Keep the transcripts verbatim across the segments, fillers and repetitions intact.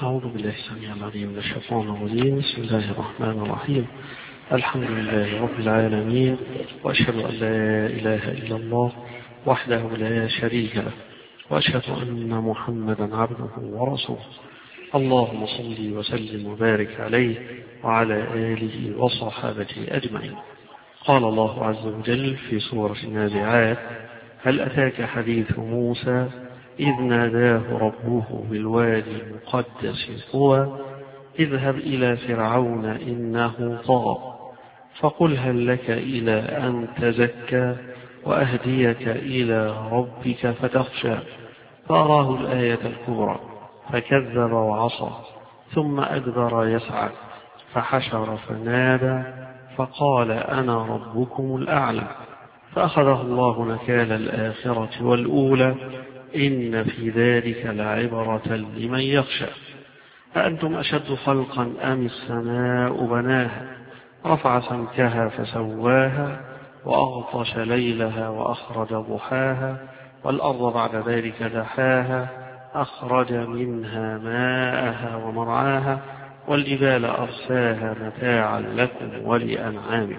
أعوذ بالله السميع العليم من الشيطان الرجيم. بسم الله الرحمن الرحيم. الحمد لله رب العالمين، وأشهد أن لا إله إلا الله وحده لا شريك له، وأشهد أن محمدا عبده ورسوله. اللهم صل وسلم وبارك عليه وعلى آله وصحابته أجمعين. قال الله عز وجل في سورة النازعات: هل أتاك حديث موسى إذ ناداه ربه بالوادي المقدس طوى اذهب إلى فرعون إنه طغى فقل هل لك إلى أن تزكى وأهديك إلى ربك فتخشى. فأراه الآية الكبرى فكذب وعصى ثم أدبر يسعى فحشر فنادى فقال أنا ربكم الأعلى. فأخذه الله نكال الآخرة والأولى إن في ذلك لعبرة لمن يخشى. أأنتم أشد خلقا أم السماء بناها رفع سمكها فسواها وأغطش ليلها وأخرج ضحاها والأرض بعد ذلك دحاها أخرج منها ماءها ومرعاها والجبال أرساها متاعا لكم ولأنعامكم.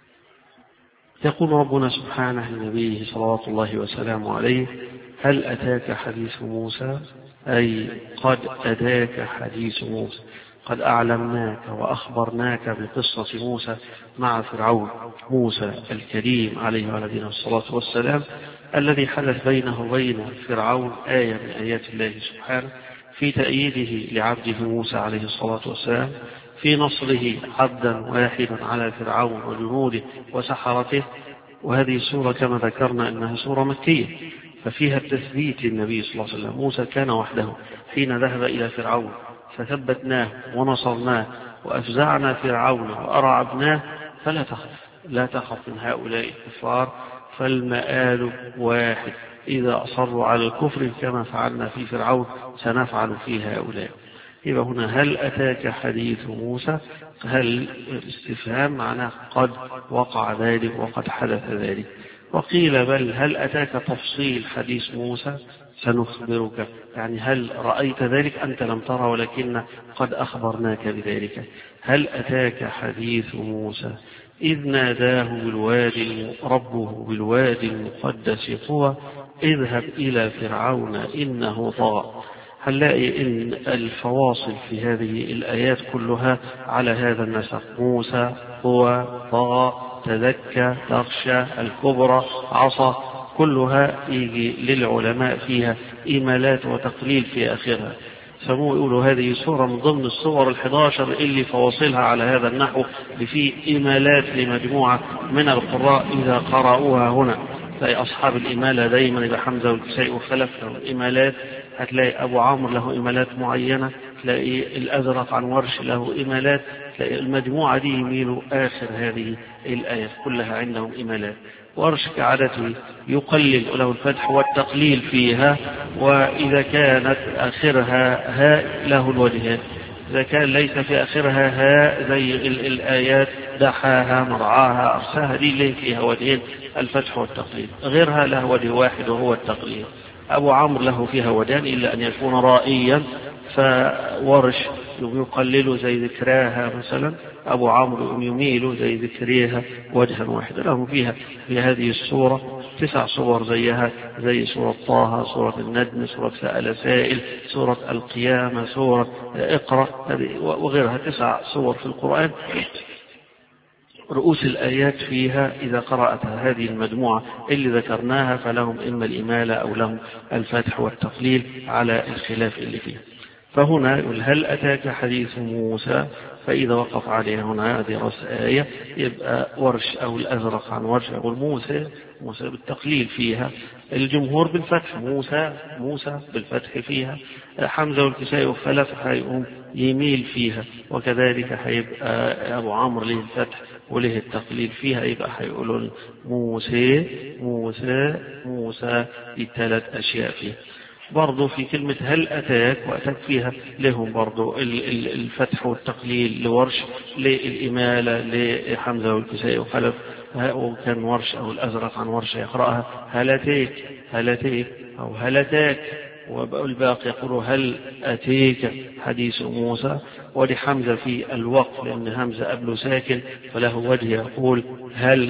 يقول ربنا سبحانه لنبيه صلوات الله وسلامه عليه: هل أتاك حديث موسى؟ أي قد أتاك حديث موسى، قد أعلمناك وأخبرناك بقصة موسى مع فرعون، موسى الكريم عليه وعلى الصلاة والسلام، الذي حدث بينه وبين فرعون آية من آيات الله سبحانه في تأييده لعبده موسى عليه الصلاة والسلام، في نصره عبدا واحدا على فرعون وجنوده وسحرته. وهذه السورة كما ذكرنا أنها سورة مكية، ففيها التثبيت للنبي صلى الله عليه وسلم. موسى كان وحده حين ذهب إلى فرعون فثبتناه ونصرناه وأفزعنا فرعون وأرعبناه، فلا تخف لا تخف من هؤلاء الكفار، فالمآل واحد، إذا أصروا على الكفر كما فعلنا في فرعون سنفعل في هؤلاء. يبقى هنا هل أتاك حديث موسى؟ هل الاستفهام معناه قد وقع ذلك وقد حدث ذلك. وقيل بل هل أتاك تفصيل حديث موسى؟ سنخبرك، يعني هل رأيت ذلك؟ أنت لم ترى ولكن قد أخبرناك بذلك. هل أتاك حديث موسى إذ ناداه بالوادي ربه بالوادي المقدس طوى اذهب إلى فرعون إنه طغى. هنلاقي إن الفواصل في هذه الآيات كلها على هذا النسق: موسى، هو، طغى، تزكى، تخشى، الكبرى، عصى، كلها يجي للعلماء فيها إيمالات وتقليل في آخرها. سموه يقولوا هذه سورة من ضمن السور الحداشر اللي فواصلها على هذا النحو، في إيمالات لمجموعة من القراء إذا قرأوها هنا. تلاقي أصحاب الإمالة دايما إذا حمزة والكسائي وخلف له إمالات، هتلاقي أبو عمرو له إمالات معينة، تلاقي الأزرق عن ورش له إمالات، تلاقي المجموعة دي يميلوا آخر هذه الآية كلها عندهم إمالات. ورش كعادته يقلل له الفتح والتقليل فيها، وإذا كانت آخرها هاء له الوجهات، إذا كان ليس في آخرها هاء زي الآيات دحاها مرعاها أرساها، دي اللي فيها وجهين، الفتح والتقليل. غيرها له وجه واحد وهو التقليل. أبو عمرو له فيها وجهان إلا أن يكون رائيا، فورش يقلل زي ذكراها مثلا، أبو عمرو يميل زي ذكريها وجها واحدا. لهم فيها في هذه السورة تسع صور زيها، زي سورة طه، سورة النجم، سورة سأل سائل، سورة القيامة، سورة اقرأ، وغيرها تسع صور في القرآن. رؤوس الآيات فيها إذا قرأتها هذه المجموعة اللي ذكرناها فلهم إما الإمالة أو لهم الفتح والتقليل على الخلاف اللي فيها. فهنا يقول هل أتاك حديث موسى، فإذا وقف عليها هنا هذه رأس آية يبقى ورش أو الأزرق عن ورش أو موسى، موسى بالتقليل فيها، الجمهور بالفتح، موسى موسى بالفتح فيها، حمزة والكسائي وخلف هيقوم يميل فيها، وكذلك هيبقى أبو عمرو له الفتح وله التقليل فيها، يبقى هيقولون موسى موسى موسى لثلاث أشياء فيها. برضو في كلمة هل أتاك وأتاك فيها لهم برضو الفتح والتقليل لورش، للإمالة لحمزة والكسائي وخلف، وكان ورش أو الأزرق عن ورش يقرأها هل أتاك هل أتاك أو هل أتاك والباقي يقول هل أتيك حديث موسى، ولحمزة في الوقف لأن همزة قبله ساكن فله وجه يقول هل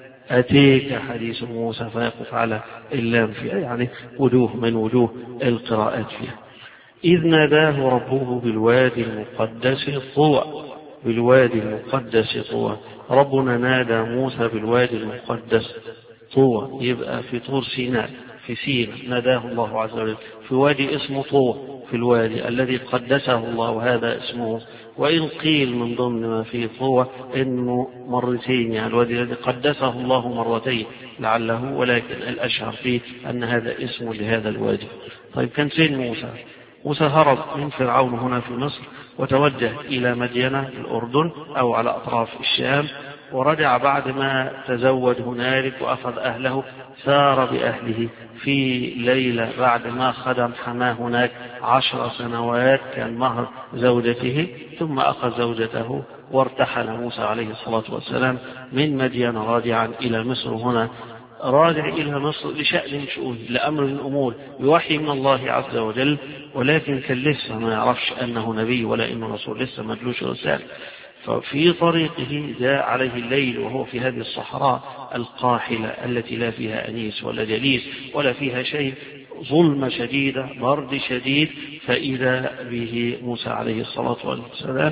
أتيك حديث موسى فيقف على اللام فيها، يعني وجوه من وجوه القراءات فيها. إذ ناداه ربه بالوادي المقدس طوى، بالوادي المقدس طوى، ربنا نادى موسى بالوادي المقدس طوى، يبقى في طور سيناء في سيناء ناداه الله عز وجل في وادي اسمه طوى، في الوادي الذي قدسه الله وهذا اسمه. وإن قيل من ضمن ما فيه طوى إنه مرتين، يعني الوادي الذي قدسه الله مرتين لعله، ولكن الأشهر فيه أن هذا اسم لهذا الوادي. طيب كان سين موسى، موسى هرب من فرعون هنا في مصر وتوجه إلى مدينة الأردن أو على أطراف الشام، ورجع بعد ما تزود هنالك وأخذ أهله، سار بأهله في ليلة بعد ما خدم حماه هناك عشر سنوات كان مهر زوجته، ثم أخذ زوجته وارتحل موسى عليه الصلاة والسلام من مدين راجعا إلى مصر. هنا راجع إلى مصر لشأن شؤون، لأمر من الأمور بوحي من الله عز وجل، ولكن كان لسه ما يعرفش أنه نبي ولا إنه رسول، لسه مدلوش رسالة. ففي طريقه جاء عليه الليل وهو في هذه الصحراء القاحلة التي لا فيها أنيس ولا جليس ولا فيها شيء، ظلمة شديدة، برد شديد، فإذا به موسى عليه الصلاة والسلام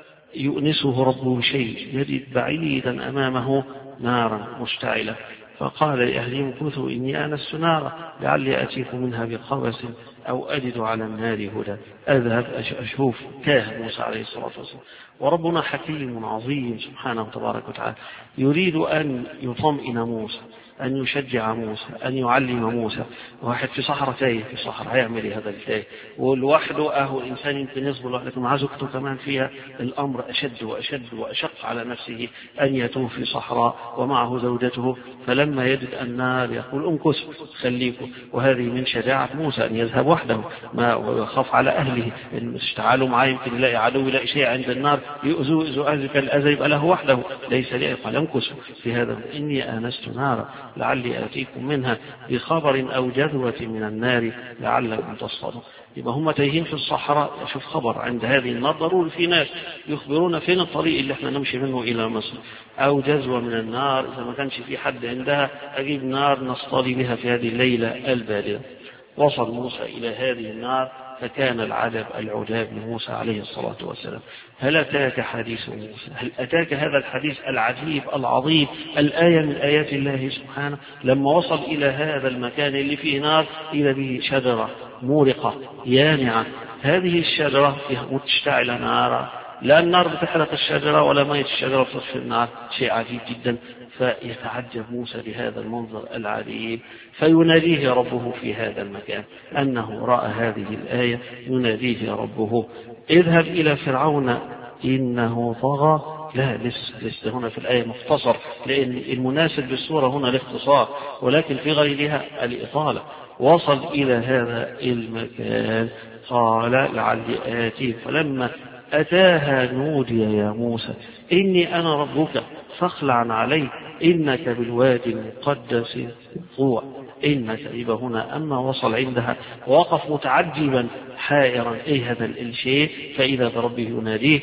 يؤنسه ربه شيء، يجد بعيدا أمامه نارا مشتعلة، فقال لأهلهم كثوا إني آنست نارا لعلي أتيكم منها بقبس أو أجد على النار هدى. أذهب أشوف كاه موسى عليه الصلاة والسلام. وربنا حكيم عظيم سبحانه تبارك وتعالى، يريد أن يطمئن موسى، أن يشجع موسى، أن يعلم موسى. واحد في صحراء تايه، في صحراء هيعمل إيه هذا التايه؟ ولوحده أهو الإنسان يمكن يصبر، لكن مع زوجته كمان فيها الأمر أشد وأشد وأشق على نفسه أن يتوه في صحراء ومعه زوجته. فلما يجد النار يقول امكثوا خليكم، وهذه من شجاعة موسى أن يذهب وحده ما ويخاف على أهله، إن استعالوا معاه يمكن يلاقي عدو يلاقي شيء عند النار يؤذوا إذوا أهلك الأذى يبقى له وحده ليس لي. قال امكثوا في هذا إني آنست نارا لعلي آتيكم منها بخبر أو جذوة من النار لعلكم تصطادون. يبقى هم تايهين في الصحراء، يشوف خبر عند هذه النار، ضروري في ناس يخبرون فين الطريق اللي احنا نمشي منه إلى مصر، أو جذوة من النار إذا ما كانش في حد عندها أجيب نار نصطادي بها في هذه الليلة الباردة. وصل موسى إلى هذه النار فكان العجب العجاب لموسى عليه الصلاة والسلام. هل أتاك حديث موسى؟ هل أتاك هذا الحديث العجيب العظيم، الآية من آيات الله سبحانه؟ لما وصل إلى هذا المكان اللي فيه نار إلى به شجرة مورقة يانعة، هذه الشجرة مشتعلة نارا، لا النار بتحرق الشجرة ولا مية الشجرة بتطفي النار، شيء عجيب جدا. فيتعجب موسى بهذا المنظر العجيب، فيناديه ربه في هذا المكان أنه رأى هذه الآية، يناديه ربه اذهب إلى فرعون إنه طغى. لا لسه لسه هنا في الآية مختصر، لأن المناسب بالسورة هنا الاختصار، ولكن في غيرها الإطالة. وصل إلى هذا المكان قال لعلي آتيه، فلما أتاها نودي يا موسى إني أنا ربك فاخلع عليك إنك بالوادي المقدس طوى. إنك يبقى هنا أما وصل عندها وقف متعجبا حائرا إيه هذا الشيء، فإذا بربه يناديه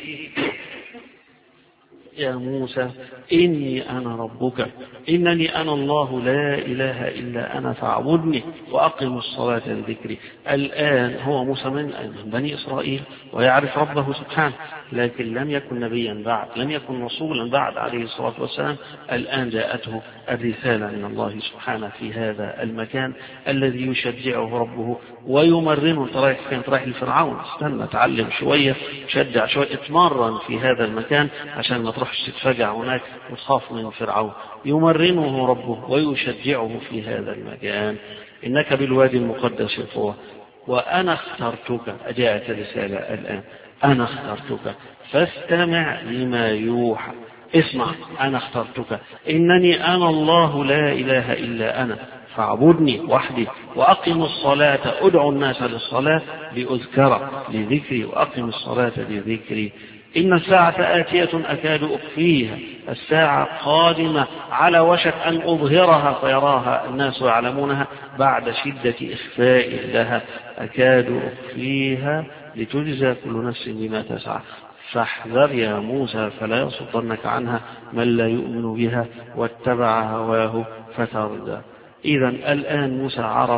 يا موسى إني أنا ربك إنني أنا الله لا إله إلا أنا فاعبدني وأقم الصلاة لذكري. الآن هو موسى من بني إسرائيل ويعرف ربه سبحانه، لكن لم يكن نبيا بعد، لم يكن رسولا بعد عليه الصلاة والسلام. الآن جاءته الرسالة من الله سبحانه في هذا المكان الذي يشجعه ربه ويمرنه. رايح فين؟ رايح لفرعون، استنى تعلم شوية، شجع شوية، اتمرن في هذا المكان عشان ما تروحش تتفجع هناك وتخاف من فرعون. يمرنه ربه ويشجعه في هذا المكان. إنك بالوادي المقدس طوى وأنا اخترتك. أجاءت الرسالة الآن، أنا اخترتك فاستمع لما يوحى. اسمع، أنا اخترتك إنني أنا الله لا إله إلا أنا فاعبدني وحدي وأقم الصلاة، أدعو الناس للصلاة لأذكر لذكري، وأقم الصلاة لذكري. إن الساعة آتية أكاد أخفيها، الساعة قادمة على وشك أن أظهرها فيراها الناس ويعلمونها بعد شدة إخفاء لها، أكاد أخفيها لتجزى كل نفس بما تسعى، فاحذر يا موسى فلا يصدنك عنها من لا يؤمن بها واتبع هواه فتردى. إذا الآن موسى عرف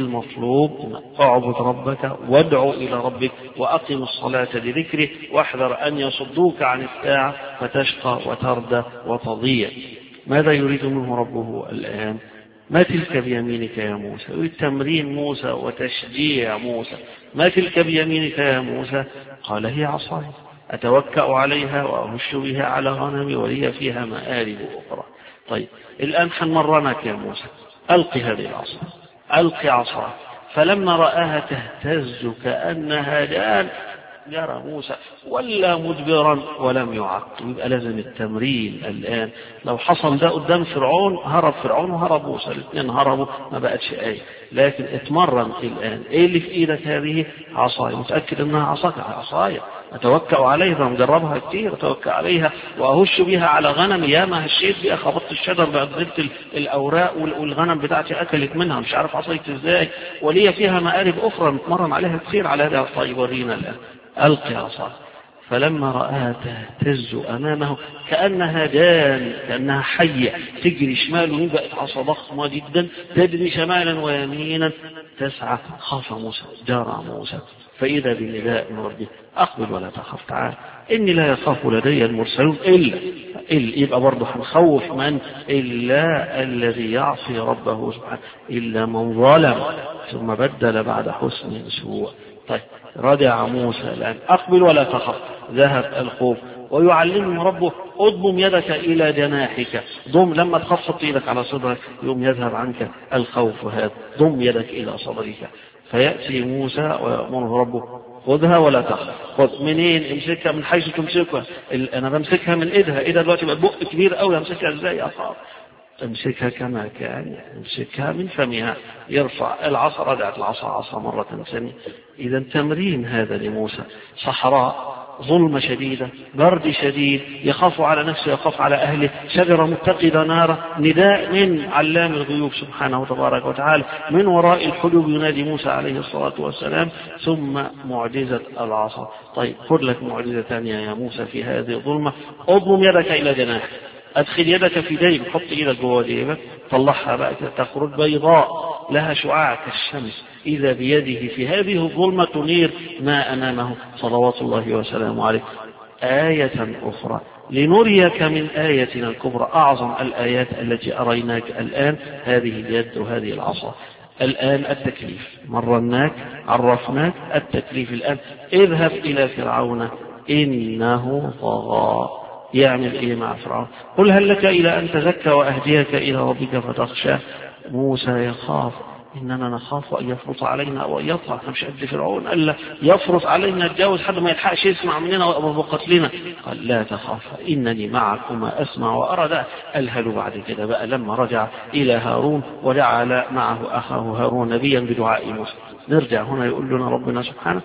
المطلوب، اعبد ربك وادعو إلى ربك وأقم الصلاة لذكره، واحذر أن يصدوك عن الساعة فتشقى وتردى وتضيع. ماذا يريد منه ربه الآن؟ ما تلك بيمينك يا موسى؟ يريد تمرين موسى وتشجيع موسى. ما تلك بيمينك يا موسى؟ قال هي عصاي أتوكأ عليها وأهش بها على غنمي ولي فيها مآرب أخرى. طيب الآن حنمرنك يا موسى، ألقي هذه العصا، ألقي عصا. فلما رآها تهتز كأنها جان جرى موسى ولا مدبرا ولم يعقب. يبقى لازم التمرين الآن. لو حصل ده قدام فرعون هرب فرعون وهرب موسى، الاثنين هربوا ما بقتش آية. لكن اتمرن الآن. ايه اللي في ايدك؟ هذه عصاي. متأكد انها عصاك؟ عصاي أتوكأ عليها، مجربها كتير، أتوكأ عليها وأهش بها على غنم. يا ما هشيت بها، خبطت الشجر بأدربت الأوراق والغنم بتاعتي أكلت منها، مش عارف عصيت إزاي. ولي فيها مآرب أخرى نتمرن عليها كتير على هذا. طيب ورينا الآن. ألقي عصا. فلما رآها تهتز أمامه كأنها جان، كأنها حية تجري شمال ويمين، بقت عصا ضخمة جدا تجري شمالا ويمينا تسعى. خاف موسى، جارى موسى، فإذا بنداء من ربه أقبل ولا تخف تعال إني لا يخاف لدي المرسلون إلا, إلا يبقى برضه هنخوف من إلا الذي يعصي ربه سبحانه، إلا من ظلم ثم بدل بعد حسن سوء. طيب رجع موسى الآن، أقبل ولا تخف، ذهب الخوف. ويعلمه ربه اضم يدك إلى جناحك، ضم لما تخفض يدك على صدرك يوم يذهب عنك الخوف هذا، ضم يدك إلى صدرك. فيأتي موسى ويأمره ربه خذها ولا تخف. خذ منين؟ امسكها من حيث تمسكها. انا بمسكها من ايدها، ايدها دلوقتي بقى بق كبير قوي، امسكها ازاي؟ اخاف. امسكها كما كان، امسكها من فمها. يرفع العصا، رجعت العصا عصا مرة ثانية. اذا تمرين هذا لموسى. صحراء، ظلمة شديدة، برد شديد، يخاف على نفسه، يخاف على أهله، شجرة متقدة نارة، نداء من علام الغيوب سبحانه وتبارك وتعالى، من وراء الحجب ينادي موسى عليه الصلاة والسلام، ثم معجزة العصا. طيب خذ لك معجزة ثانية يا موسى في هذه الظلمة. اضم يدك إلى جناحك، أدخل يدك في جيبك، حط إيدك جوه جيبك، طلعها بقى تخرج بيضاء لها شعاع كالشمس، إذا بيده في هذه الظلمة تنير ما أمامه صلوات الله وسلامه عليه. آية أخرى لنريك من آياتنا الكبرى، أعظم الآيات التي أريناك الآن هذه اليد وهذه العصا. الآن التكليف، مرناك عرفناك التكليف. الآن اذهب إلى فرعون إنه طغى. يعمل إيه مع فرعون؟ قل هل لك إلى أن تزكى وأهديك إلى ربك فتخشى. موسى يخاف، إننا نخاف أن يفرط علينا أو أن يطغى. مش قد فرعون ألا يفرط علينا الجاوز حد ما يلحقش يسمع مننا وأبو قتلنا. قال لا تخاف إنني معكما أسمع وأرى. ده ألهل بعد كده بقى لما رجع إلى هارون وجعل معه أخاه هارون نبيا بدعاء موسى. نرجع هنا يقول لنا ربنا سبحانه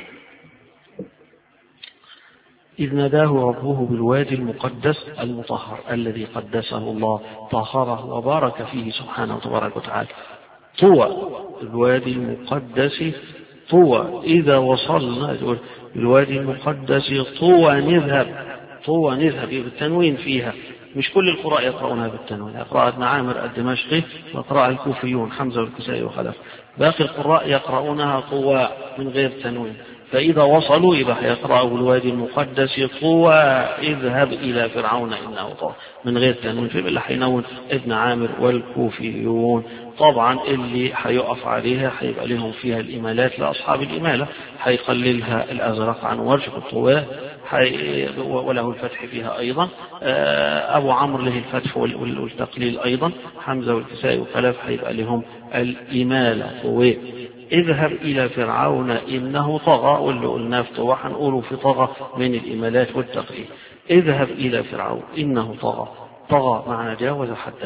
إذ ناداه ربه بالوادي المقدس المطهر الذي قدسه الله، طهره وبارك فيه سبحانه وتبارك وتعالى. طوى، الوادي المقدس طوى. إذا وصلنا الوادي المقدس طوى نذهب، طوى نذهب بالتنوين فيها. مش كل القراء يقرؤونها بالتنوين، قراءة ابن عامر الدمشقي وقراءة الكوفيون حمزة والكسائي وخلف. باقي القراء يقرؤونها طوى من غير تنوين. فإذا وصلوا يبقى يقرأوا الوادي المقدس طوى اذهب إلى فرعون إنه طغى من غير تنوين. في اللي حينون ابن عامر والكوفيون. طبعا اللي حيقف عليها حيبقى لهم فيها الإمالات لأصحاب الإمالة، حيقللها الأزرق عن وجه الطواه حي... وله الفتح فيها أيضا. أبو عمرو له الفتح والتقليل أيضا. حمزة والكسائي وخلف حيبقى لهم الإمالة طواه. اذهب إلى فرعون إنه طغى، واللي قلناه في طوى هنقوله في طغى من الإمالات والتقليل. اذهب إلى فرعون إنه طغى. طغى معنى جاوز حده،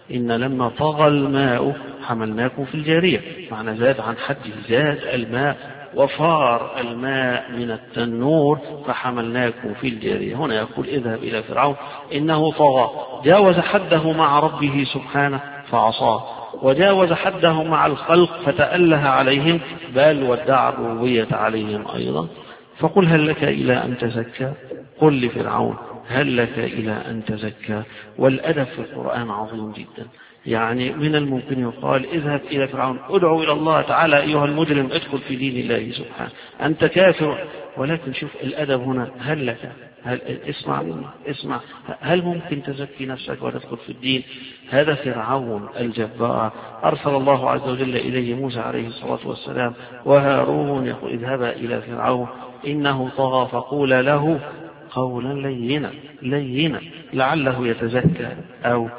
إن لما طغى الماء حملناكم في الجارية، معنى زاد عن حده، زاد الماء وفار الماء من التنور فحملناكم في الجارية. هنا يقول اذهب إلى فرعون إنه طغى، جاوز حده مع ربه سبحانه فعصاه، وجاوز حده مع الخلق فتأله عليهم، بل ودع الربوبية عليهم أيضا. فقل هل لك إلى أن تزكى؟ قل لفرعون هل لك إلى أن تزكى. والأدب في القرآن عظيم جدا. يعني من الممكن يقال اذهب إلى فرعون، ادعو إلى الله تعالى أيها المجرم، ادخل في دين الله سبحانه، أنت كافر. ولكن شوف الأدب هنا، هل لك، هل اسمع مني اسمع، هل ممكن تزكي نفسك وتدخل في الدين؟ هذا فرعون الجبار أرسل الله عز وجل إليه موسى عليه الصلاة والسلام وهارون، يقول اذهبا إلى فرعون إنه طغى فقولا له قولا لينا لينا لعله يتزكى أو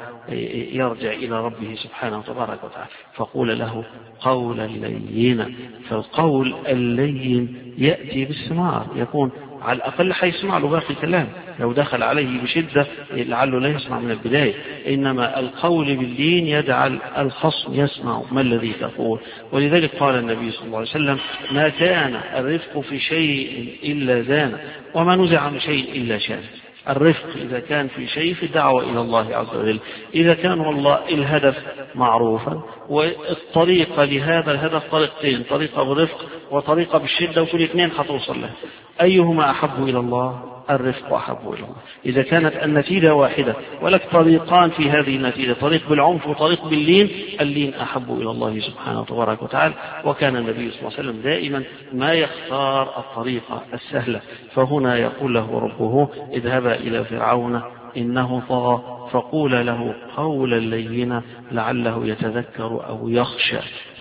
يرجع إلى ربه سبحانه وتبارك وتعالى. فقول له قولا لينا، فالقول اللين يأتي بالثمار، يكون على الأقل حيسمع له باقي الكلام، لو دخل عليه بشدة لعله لا يسمع من البداية، إنما القول باللين يجعل الخصم يسمع ما الذي تقول. ولذلك قال النبي صلى الله عليه وسلم ما كان الرفق في شيء إلا زان، وما نزع من شيء إلا شان. الرفق إذا كان في شيء في دعوة إلى الله عز وجل، إذا كان والله الهدف معروفا والطريقة لهذا الهدف طريقتين، طريقة بالرفق وطريقة بالشدة، وكل اثنين حتوصل له، أيهما أحب إلى الله؟ الرفق أحب إلى الله. إذا كانت النتيجة واحدة ولك طريقان في هذه النتيجة، طريق بالعنف وطريق باللين، اللين أحب إلى الله سبحانه وتبارك وتعالى. وكان النبي صلى الله عليه وسلم دائما ما يختار الطريقة السهلة. فهنا يقول له ربه اذهبا إلى فرعون إنه طغى فقول له قولا لينا لعله يتذكر أو يخشى.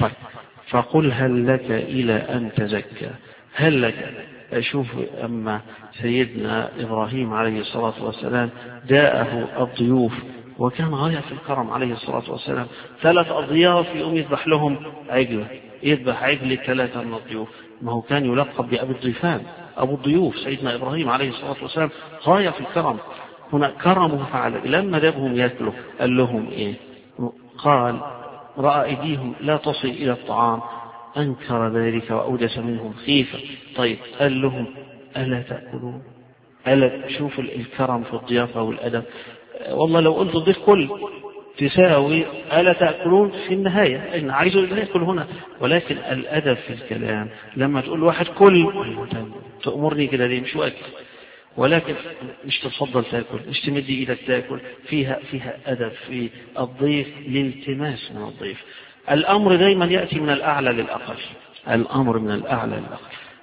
فقل هل لك إلى أن تزكى، هل لك. أشوف أما سيدنا إبراهيم عليه الصلاة والسلام جاءه الضيوف وكان غاية في الكرم عليه الصلاة والسلام، ثلاث أضياف يقوم يذبح لهم عجلة، يذبح عجل ثلاثة من الضيوف. ما هو كان يلقب بأبي الضيفان، أبو الضيوف. سيدنا إبراهيم عليه الصلاة والسلام غاية في الكرم، هنا كرمه فعل. لما جابهم يأكلوا قال لهم إيه؟ قال رأى أيديهم لا تصل إلى الطعام، أنكر ذلك وأوجس منهم خيفة. طيب قال لهم ألا تأكلون؟ ألا شوف الكرم في الضيافة والأدب. والله لو قلت الضيف كل تساوي ألا تأكلون في النهاية، إن عايزوا يأكل هنا. ولكن الأدب في الكلام لما تقول واحد كل تأمرني كده ليه؟ مش واكل. ولكن مش تفضل تأكل، مش تمد إيدك تأكل، فيها فيها أدب في الضيف، للتماس من الضيف. الأمر دايما يأتي من الأعلى للأقل، الأمر من الأعلى للأقل،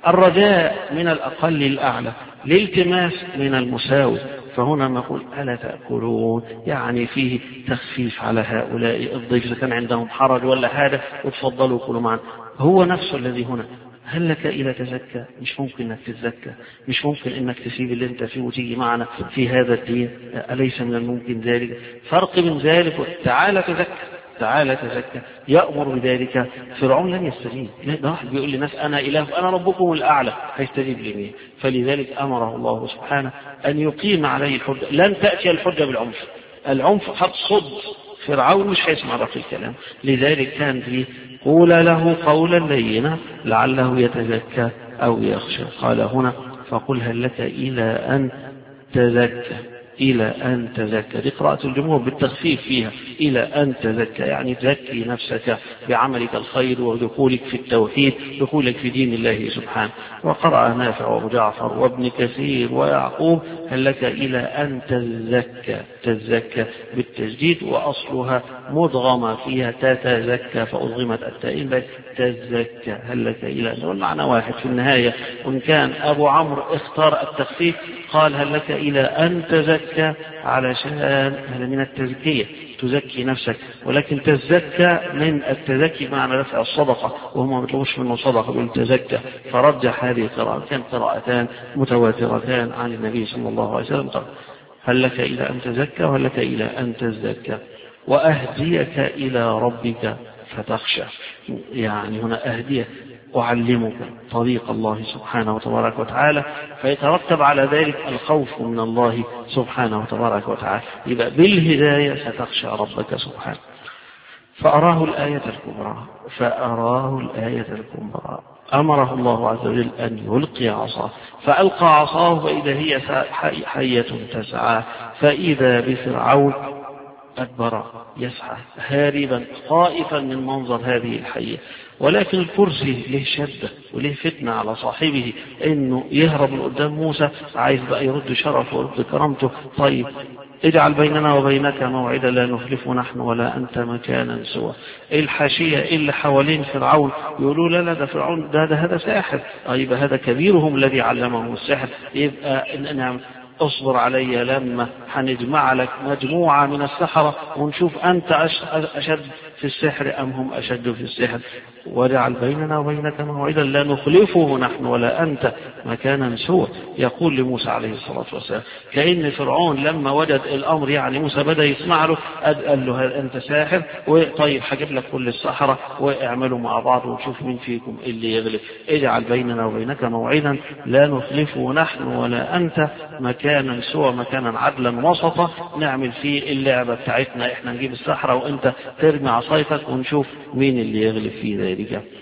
الرجاء من الأقل للأعلى، للتماس من المساوي. فهنا نقول ألا تأكلون، يعني فيه تخفيف على هؤلاء الضيف إذا كان عندهم حرج ولا حاجة وتفضلوا كلوا معنا. هو نفسه الذي هنا هل لك إلى تزكى؟ مش ممكن انك تتزكى، مش ممكن انك تسيب اللي انت فيه وتيجي معنا في هذا الدين، أليس من الممكن ذلك؟ فرق من ذلك تعالى تزكى، تعالى تزكى، يأمر بذلك. فرعون لن يستجيب، ده واحد بيقول للناس أنا إله أنا ربكم الأعلى، هيستجيب لمين؟ فلذلك أمره الله سبحانه أن يقيم عليه الحجة. لن تأتي الحجة بالعنف، العنف هتصد فرعون، مش هيسمع باقي الكلام. لذلك كان فيه قول له قولا لينا لعله يتزكى أو يخشى. قال هنا فقل هل لك إلى أن تزكى، إلى أن تزكى، دي قراءة الجمهور بالتخفيف فيها، إلى أن تزكى يعني تزكي نفسك بعملك الخير ودخولك في التوحيد، دخولك في دين الله سبحانه. وقرأ نافع وابو جعفر وابن كثير ويعقوب هل لك إلى أن تزكى، تزكى بالتجديد، وأصلها مدغمة فيها تتزكى فأضغمت التائين بل تزكى. هل لك إلى أن، والمعنى واحد في النهاية. وإن كان أبو عمرو اختار التخفيف قال هل لك إلى أن تزكى علشان هذا من التزكية، تزكي نفسك، ولكن تزكى من التزكي معنى رفع الصدقة، وهم ما بيطلبوش منه صدقة بالتزكى. فرجح هذه القراءة، كان قراءتان متواترتان عن النبي صلى الله عليه وسلم. هل لك إلى أن تزكى وهل لك إلى أن تزكى وأهديك إلى ربك فتخشى. يعني هنا أهدية، أعلمك طريق الله سبحانه وتبارك وتعالى، فيترتب على ذلك الخوف من الله سبحانه وتبارك وتعالى. يبقى بالهداية ستخشى ربك سبحانه. فأراه الآية الكبرى فأراه الآية الكبرى أمره الله عز وجل أن يلقي عصاه، فألقى عصاه فإذا هي حية تسعى، فإذا بفرعون أدبر يسعى هاربا خائفا من منظر هذه الحية. ولكن الكرسي له شدة وله فتنة على صاحبه إنه يهرب من قدام موسى، عايز بقى يرد شرفه ويرد كرامته. طيب اجعل بيننا وبينك موعدا لا نخلفه نحن ولا أنت مكانا سوى. الحاشية اللي حوالين فرعون يقولوا لا لا ده فرعون ده, ده هذا ساحر، يبقى هذا كبيرهم الذي علمهم السحر، يبقى نعم اصبر علي لما هنجمع لك مجموعة من السحرة ونشوف أنت أشد في السحر أم هم أشد في السحر. واجعل بيننا وبينك موعدا لا نخلفه نحن ولا أنت مكانا سوى. يقول لموسى عليه الصلاة والسلام كأن فرعون لما وجد الأمر يعني موسى بدأ يسمع له قال له أنت ساحر، وطيب هجيب لك كل السحرة واعملوا مع بعض ونشوف مين فيكم اللي يغلب. اجعل بيننا وبينك موعدا لا نخلفه نحن ولا أنت مكانا سوى، مكانا عدلا وسطا نعمل فيه اللعبة بتاعتنا، احنا نجيب السحرة وانت ترمي عصايتك ونشوف مين اللي يغلب في ذلك.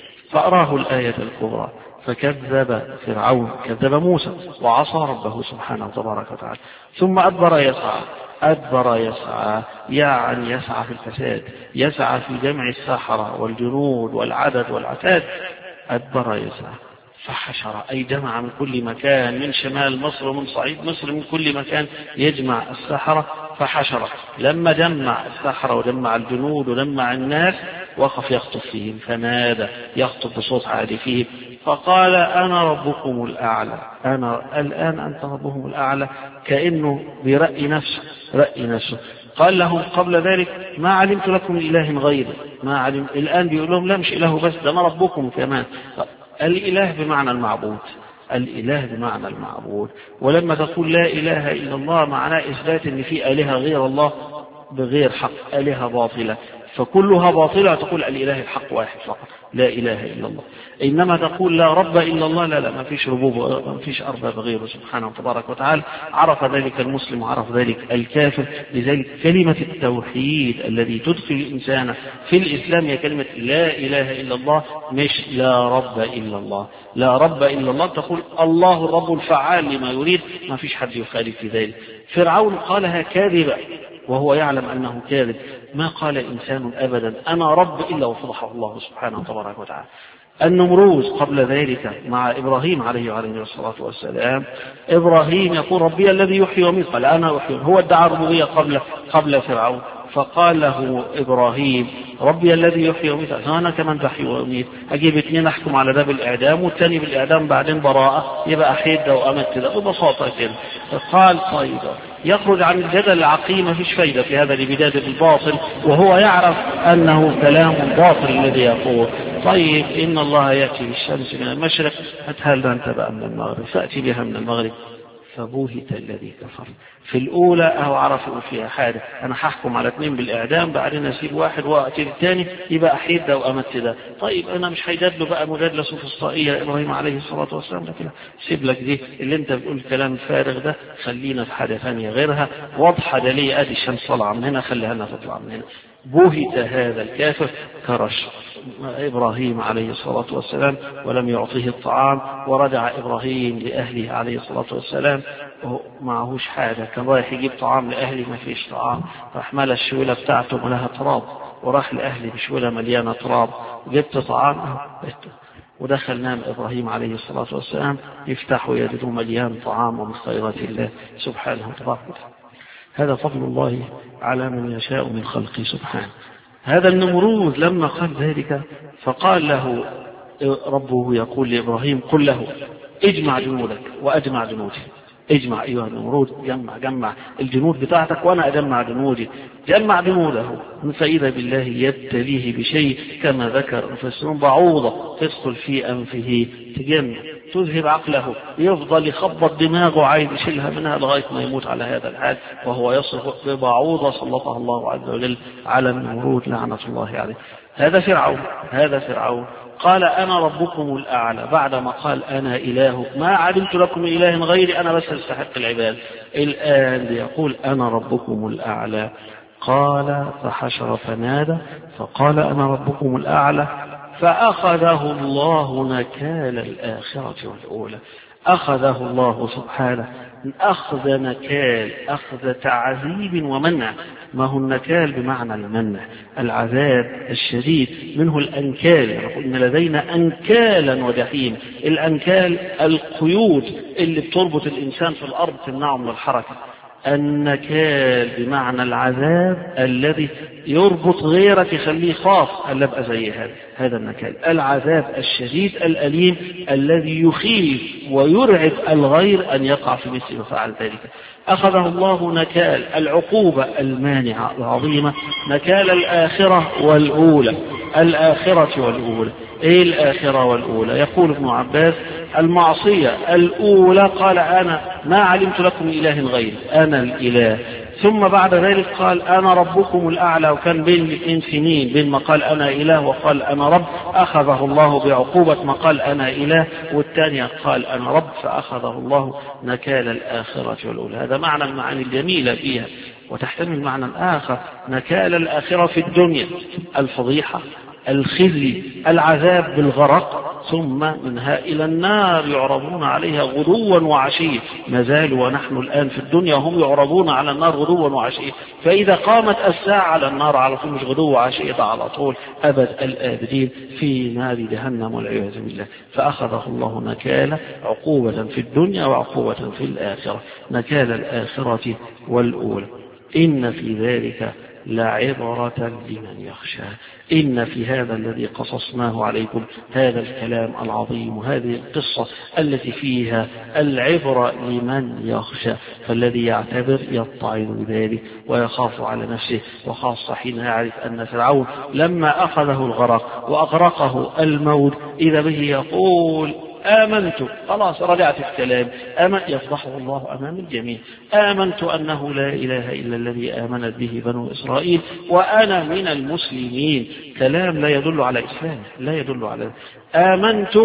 فأراه الآية الكبرى فكذب فرعون كذب موسى وعصى ربه سبحانه وتبارك وتعالى، ثم أدبر يسعى. أدبر يسعى يعني يسعى في الفساد، يسعى في جمع السحرة والجنود والعدد والعتاد. أدبر يسعى فحشر أي جمع من كل مكان، من شمال مصر ومن صعيد مصر، من كل مكان يجمع السحرة فحشر. لما جمع السحرة وجمع الجنود وجمع الناس وقف يخطب فيهم فنادى يخطب بصوت عالي فيهم فقال أنا ربكم الأعلى. أنا الآن أنت ربهم الأعلى، كأنه برأي نفسه رأي نفسه. قال لهم قبل ذلك ما علمت لكم إله غيري، ما علم. الآن بيقول لهم لا مش إله بس ده أنا ربكم كمان. الإله بمعنى المعبود، الإله بمعنى المعبود. ولما تقول لا إله إلا الله معناه إثبات أن في آلهة غير الله بغير حق، آلهة باطلة، فكلها باطلة. تقول الإله الحق واحد فقط لا إله إلا الله. إنما تقول لا رب إلا الله لا لا ما فيش ربوب ما فيش أرباب غيره سبحانه وتبارك وتعالى. عرف ذلك المسلم وعرف ذلك الكافر. لذلك كلمة التوحيد الذي تدخل الإنسان في الإسلام هي كلمة لا إله إلا الله، مش لا رب إلا الله. لا رب إلا الله تقول الله الرب الفعال لما يريد، ما فيش حد يخالف في ذلك. فرعون قالها كاذبة وهو يعلم أنه كاذب. ما قال إنسان أبدا أنا رب إلا وفضحه الله سبحانه وتبارك وتعالى. النمروز قبل ذلك مع إبراهيم عليه وعليه الصلاة والسلام، إبراهيم يقول ربي الذي يحيي ويميت، قال أنا أحيي. هو ادعى الربوبية قبل قبل فرعون، فقال له إبراهيم ربي الذي يحيي ويميت، أنا كمان بحيي وأميت. أجيب اثنين أحكم على ده بالإعدام والثاني بالإعدام بعدين براءة، يبقى أحيد ده وأمت ده ببساطة كده. قال طيب يخرج عن الجدل العقيم، ما فيش فايدة في هذا البداد بالباطل، وهو يعرف أنه كلام باطل الذي يقول. طيب إن الله يأتي بالشمس من المشرق هل أنت بقى من المغرب فأتي بها من المغرب. فبوهت الذي كفر. في الأولى أهو عرفوا فيها حاجة، أنا ححكم على اثنين بالإعدام بعدين أسيب واحد وأتي الثاني يبقى أحيد ده وأمت ده. طيب أنا مش هيجادله بقى مجادلة سوفسطائية إبراهيم عليه الصلاة والسلام، لكن سيب لك دي اللي أنت بتقول كلام فارغ ده، خلينا في حاجة ثانية غيرها واضحة دليل. أدي الشمس طالعة من هنا خليها لنا تطلع من هنا. بوهت هذا الكافر كرش إبراهيم عليه الصلاة والسلام ولم يعطيه الطعام، ورجع إبراهيم لأهله عليه الصلاة والسلام معهوش حاجة، كان رايح يجيب طعام لأهله ما فيش طعام، راح ملا الشويلة بتاعته ولها تراب وراح لأهله بشويلة مليانة تراب، جبت طعام ودخل نام إبراهيم عليه الصلاة والسلام يفتحوا يجدوا مليان طعام ومن خيرات الله سبحانه وتعالى. هذا فضل الله على من يشاء من خلقه سبحانه. هذا النمروذ لما قال ذلك فقال له ربه يقول لإبراهيم قل له اجمع جنودك وأجمع جنودي. اجمع أيها النمروذ، جمع جمع الجنود بتاعتك وأنا أجمع جنودي. جمع جنوده فإذا بالله يبتليه بشيء كما ذكر المفسرون بعوضة تدخل في أنفه تجمع تذهب عقله، يفضل يخبط دماغه عايز يشيلها منها لغاية ما يموت على هذا الحال وهو يصرخ ببعوضة سلطها الله عز وجل على النمرود لعنة الله عليه. هذا فرعون هذا فرعون قال أنا ربكم الأعلى بعدما قال أنا إله ما علمت لكم إله غيري أنا بس استحق العباد. الآن يقول أنا ربكم الأعلى. قال فحشر فنادى فقال أنا ربكم الأعلى فأخذه الله نكال الآخرة والأولى. أخذه الله سبحانه أخذ نكال أخذ تعذيب ومنع. ما هو النكال بمعنى المنع العذاب الشديد منه الأنكال. يعني إن لدينا أنكالا وجحيم. الأنكال القيود اللي بتربط الإنسان في الأرض تمنعه من الحركة. النكال بمعنى العذاب الذي يربط غيرك يخليه خاف ألا أبقى زي هذا. هذا النكال العذاب الشديد الأليم الذي يخيف ويرعب الغير أن يقع في مثل ما فعل ذلك. أخذه الله نكال العقوبة المانعة العظيمة نكال الآخرة والأولى. الآخرة والأولى. إيه الآخرة والأولى؟ يقول ابن عباس المعصية الأولى قال أنا ما علمت لكم إله غيري أنا الإله. ثم بعد ذلك قال أنا ربكم الأعلى وكان بين الاثنين سنين بين ما قال أنا إله وقال أنا رب. أخذه الله بعقوبة ما قال أنا إله والثانية قال أنا رب فأخذه الله نكال الآخرة والأولى. هذا معنى المعاني الجميلة فيها. وتحتمل معنى آخر نكال الآخرة في الدنيا الفضيحة الخزي العذاب بالغرق ثم منها إلى النار يعرضون عليها غدوا وعشيا. ما زالوا ونحن الآن في الدنيا هم يعرضون على النار غدوا وعشيا. فإذا قامت الساعة على النار على طول مش غدوا وعشيا على طول أبد الآبدين في نار جهنم والعياذ بالله. فأخذه الله نكال عقوبة في الدنيا وعقوبة في الآخرة نكال الآخرة والأولى. إن في ذلك لعبرة لمن يخشى. إن في هذا الذي قصصناه عليكم هذا الكلام العظيم وهذه القصة التي فيها العبرة لمن يخشى. فالذي يعتبر يتعظ بذلك ويخاف على نفسه وخاصة حين يعرف أن فرعون لما أخذه الغرق وأغرقه الموت إذا به يقول آمنت خلاص رجعت الكلام آمن يفضحه الله أمام الجميع. آمنت أنه لا إله إلا الذي آمنت به بنو إسرائيل وأنا من المسلمين. كلام لا يدل على إسلام لا يدل على آمنت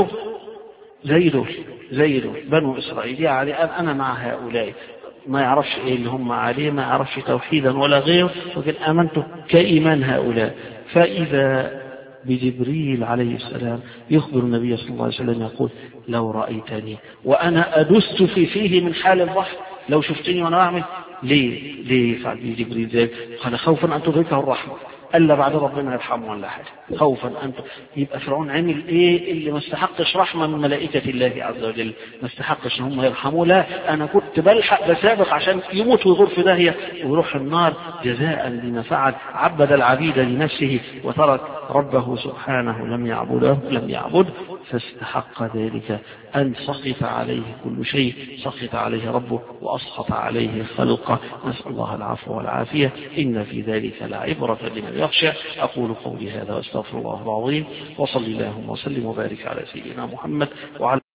زي دول زي دول بنو إسرائيل. يعني أنا مع هؤلاء ما يعرفش إيه اللي هم عليه ما يعرفش توحيدا ولا غيره ولكن آمنت كإيمان هؤلاء. فإذا بجبريل عليه السلام يخبر النبي صلى الله عليه وسلم يقول لو رأيتني وأنا أدست في فيه من حال البحر لو شفتني وأنا أعمل ليه ليه فعل بي جبريل ذلك؟ قال خوفا أن تدركه الرحمة ألا بعد ربنا يرحمه ولا حاجة. خوفا أن يبقى فرعون عمل إيه اللي ما استحقش رحمة من ملائكة الله عز وجل ما استحقش هم يرحموه. لا أنا كنت بلحق بسابق عشان يموت ويغور في داهية ويروح النار جزاء لما فعل. عبد العبيد لنفسه وترك ربه سبحانه لم يعبده لم يعبد فاستحق ذلك أن سقط عليه كل شيء. سقط عليه ربه وأسقط عليه خلقه. نسأل الله العفو والعافية. إن في ذلك لعبرة لمن يخشى. أقول قولي هذا واستغفر الله العظيم وصلي اللهم وسلم وبارك على سيدنا محمد وعلى